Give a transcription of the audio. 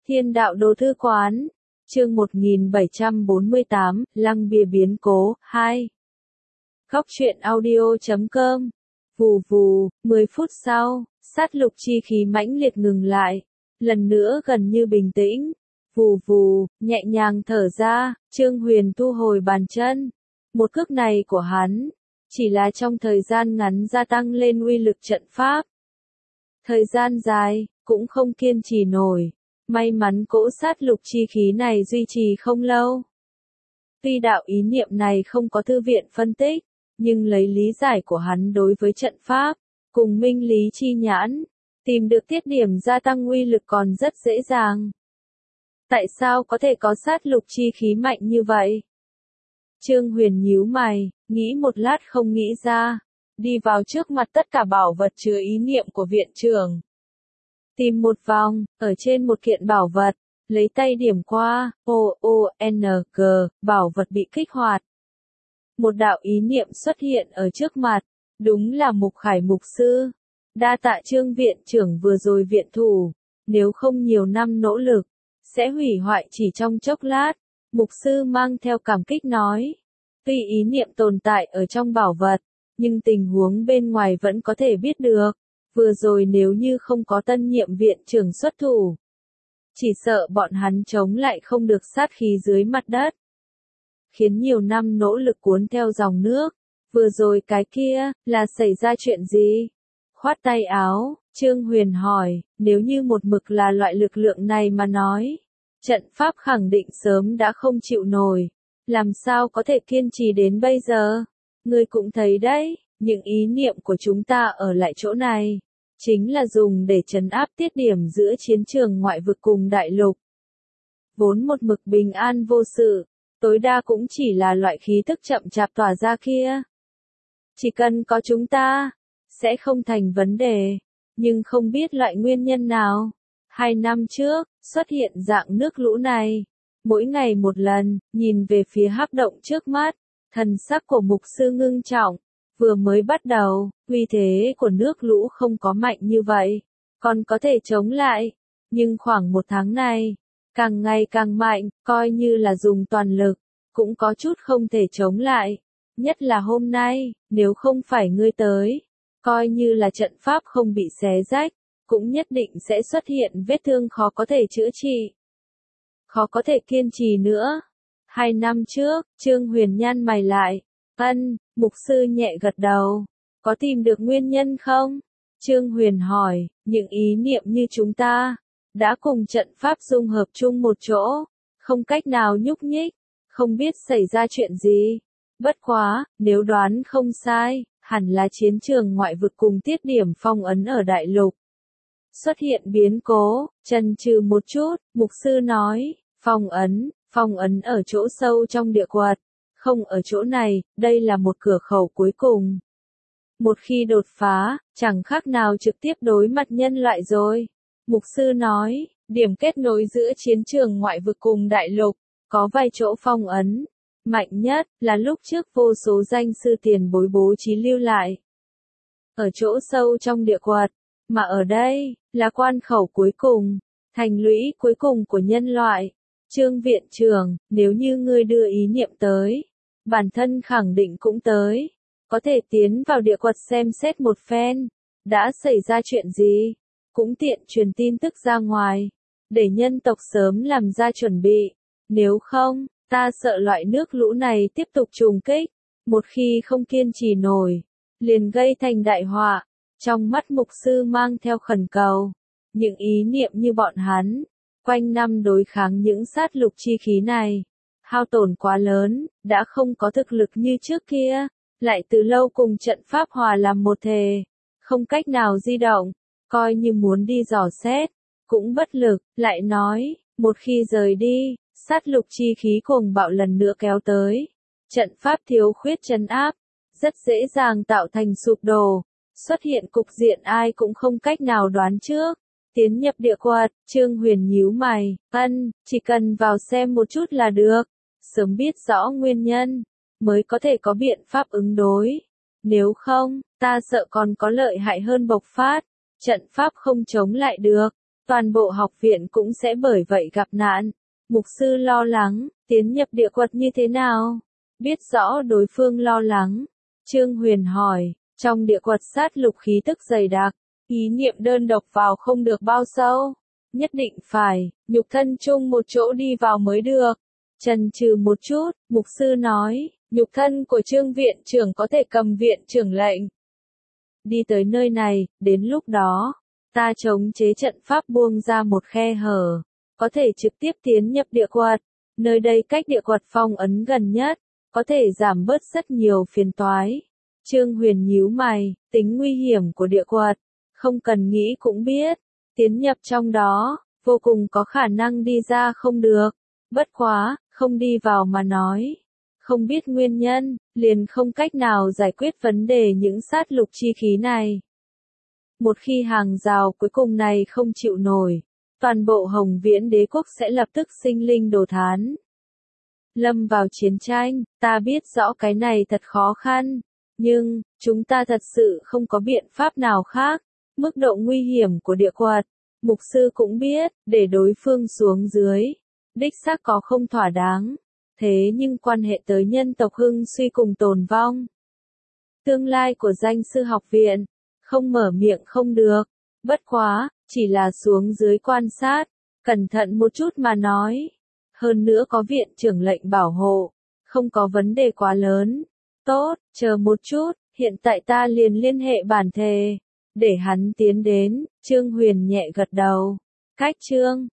Thiên đạo đồ thư quán, chương 1748, Lăng bia biến cố, 2. Góc truyện audio.com. Vù vù, 10 phút sau, sát lục chi khí mãnh liệt ngừng lại. Lần nữa gần như bình tĩnh. Vù vù, nhẹ nhàng thở ra, Trương Huyền thu hồi bàn chân. Một cước này của hắn, chỉ là trong thời gian ngắn gia tăng lên uy lực trận pháp. Thời gian dài, cũng không kiên trì nổi. May mắn cỗ sát lục chi khí này duy trì không lâu. Tuy đạo ý niệm này không có thư viện phân tích, nhưng lấy lý giải của hắn đối với trận pháp, cùng minh lý chi nhãn, tìm được tiết điểm gia tăng uy lực còn rất dễ dàng. Tại sao có thể có sát lục chi khí mạnh như vậy? Trương Huyền nhíu mày, nghĩ một lát không nghĩ ra, đi vào trước mặt tất cả bảo vật chứa ý niệm của viện trưởng. Tìm một vòng, ở trên một kiện bảo vật, lấy tay điểm qua, O-O-N-G, bảo vật bị kích hoạt. Một đạo ý niệm xuất hiện ở trước mặt, đúng là Mục Khải mục sư. Đa tạ Trương viện trưởng vừa rồi viện thủ, nếu không nhiều năm nỗ lực, sẽ hủy hoại chỉ trong chốc lát. Mục sư mang theo cảm kích nói, tuy ý niệm tồn tại ở trong bảo vật, nhưng tình huống bên ngoài vẫn có thể biết được. Vừa rồi nếu như không có tân nhiệm viện trưởng xuất thủ, chỉ sợ bọn hắn chống lại không được sát khí dưới mặt đất. Khiến nhiều năm nỗ lực cuốn theo dòng nước, vừa rồi cái kia, là xảy ra chuyện gì? Khoát tay áo, Trương Huyền hỏi, nếu như một mực là loại lực lượng này mà nói, trận pháp khẳng định sớm đã không chịu nổi, làm sao có thể kiên trì đến bây giờ? Ngươi cũng thấy đấy, những ý niệm của chúng ta ở lại chỗ này, chính là dùng để trấn áp tiết điểm giữa chiến trường ngoại vực cùng đại lục. Vốn một mực bình an vô sự, tối đa cũng chỉ là loại khí tức chậm chạp tỏa ra kia. Chỉ cần có chúng ta, sẽ không thành vấn đề, nhưng không biết loại nguyên nhân nào. 2 năm trước, xuất hiện dạng nước lũ này, mỗi ngày một lần, nhìn về phía hắc động trước mắt, thần sắc của mục sư ngưng trọng. Vừa mới bắt đầu, uy thế của nước lũ không có mạnh như vậy, còn có thể chống lại, nhưng khoảng 1 tháng này, càng ngày càng mạnh, coi như là dùng toàn lực, cũng có chút không thể chống lại. Nhất là hôm nay, nếu không phải ngươi tới, coi như là trận pháp không bị xé rách, cũng nhất định sẽ xuất hiện vết thương khó có thể chữa trị. Khó có thể kiên trì nữa. 2 năm trước, Trương Huyền nhăn mày lại. Mục sư nhẹ gật đầu. Có tìm được nguyên nhân không? Trương Huyền hỏi, những ý niệm như chúng ta, đã cùng trận pháp dung hợp chung một chỗ, không cách nào nhúc nhích, không biết xảy ra chuyện gì. Bất quá, nếu đoán không sai, hẳn là chiến trường ngoại vực cùng tiết điểm phong ấn ở đại lục. Xuất hiện biến cố, chần chừ một chút, mục sư nói, phong ấn ở chỗ sâu trong địa quật. Không ở chỗ này, đây là một cửa khẩu cuối cùng. Một khi đột phá, chẳng khác nào trực tiếp đối mặt nhân loại rồi. Mục sư nói, điểm kết nối giữa chiến trường ngoại vực cùng đại lục, có vài chỗ phong ấn. Mạnh nhất, là lúc trước vô số danh sư tiền bối bố trí lưu lại. Ở chỗ sâu trong địa quật, mà ở đây, là quan khẩu cuối cùng, thành lũy cuối cùng của nhân loại. Trương viện trưởng, nếu như ngươi đưa ý niệm tới, bản thân khẳng định cũng tới, có thể tiến vào địa quật xem xét một phen, đã xảy ra chuyện gì, cũng tiện truyền tin tức ra ngoài, để nhân tộc sớm làm ra chuẩn bị, nếu không, ta sợ loại nước lũ này tiếp tục trùng kích, một khi không kiên trì nổi, liền gây thành đại họa. Trong mắt mục sư mang theo khẩn cầu, những ý niệm như bọn hắn, quanh năm đối kháng những sát lục chi khí này, hao tổn quá lớn, đã không có thực lực như trước kia, lại từ lâu cùng trận pháp hòa làm một thể, không cách nào di động, coi như muốn đi dò xét, cũng bất lực, lại nói, một khi rời đi, sát lục chi khí cuồng bạo lần nữa kéo tới, trận pháp thiếu khuyết trấn áp, rất dễ dàng tạo thành sụp đổ, xuất hiện cục diện ai cũng không cách nào đoán trước. Tiến nhập địa quật, Trương Huyền nhíu mày, chỉ cần vào xem một chút là được, sớm biết rõ nguyên nhân, mới có thể có biện pháp ứng đối. Nếu không, ta sợ còn có lợi hại hơn bộc phát, trận pháp không chống lại được. toàn bộ học viện cũng sẽ bởi vậy gặp nạn. Mục sư lo lắng, tiến nhập địa quật như thế nào? Biết rõ đối phương lo lắng. Trương Huyền hỏi, trong địa quật sát lục khí tức dày đặc, ý niệm đơn độc vào không được bao sâu. Nhất định phải, nhục thân chung một chỗ đi vào mới được. Chần chừ một chút, mục sư nói, nhục thân của Trương viện trưởng có thể cầm viện trưởng lệnh. Đi tới nơi này, đến lúc đó, ta chống chế trận pháp buông ra một khe hở, có thể trực tiếp tiến nhập địa quật. Nơi đây cách địa quật phong ấn gần nhất, có thể giảm bớt rất nhiều phiền toái. Trương Huyền nhíu mày, tính nguy hiểm của địa quật, không cần nghĩ cũng biết, tiến nhập trong đó, vô cùng có khả năng đi ra không được. Bất quá, không đi vào mà nói, không biết nguyên nhân, liền không cách nào giải quyết vấn đề những sát lục chi khí này. Một khi hàng rào cuối cùng này không chịu nổi, toàn bộ Hồng Viễn đế quốc sẽ lập tức sinh linh đồ thán. Lâm vào chiến tranh, ta biết rõ cái này thật khó khăn, nhưng, chúng ta thật sự không có biện pháp nào khác. Mức độ nguy hiểm của địa quật, mục sư cũng biết, để đối phương xuống dưới, đích xác có không thỏa đáng. Thế nhưng quan hệ tới nhân tộc hưng suy cùng tồn vong. Tương lai của danh sư học viện, không mở miệng không được. Bất quá, chỉ là xuống dưới quan sát, cẩn thận một chút mà nói. Hơn nữa có viện trưởng lệnh bảo hộ, không có vấn đề quá lớn. Tốt, chờ một chút, hiện tại ta liền liên hệ bản thề, để hắn tiến đến. Trương Huyền nhẹ gật đầu. Cách chương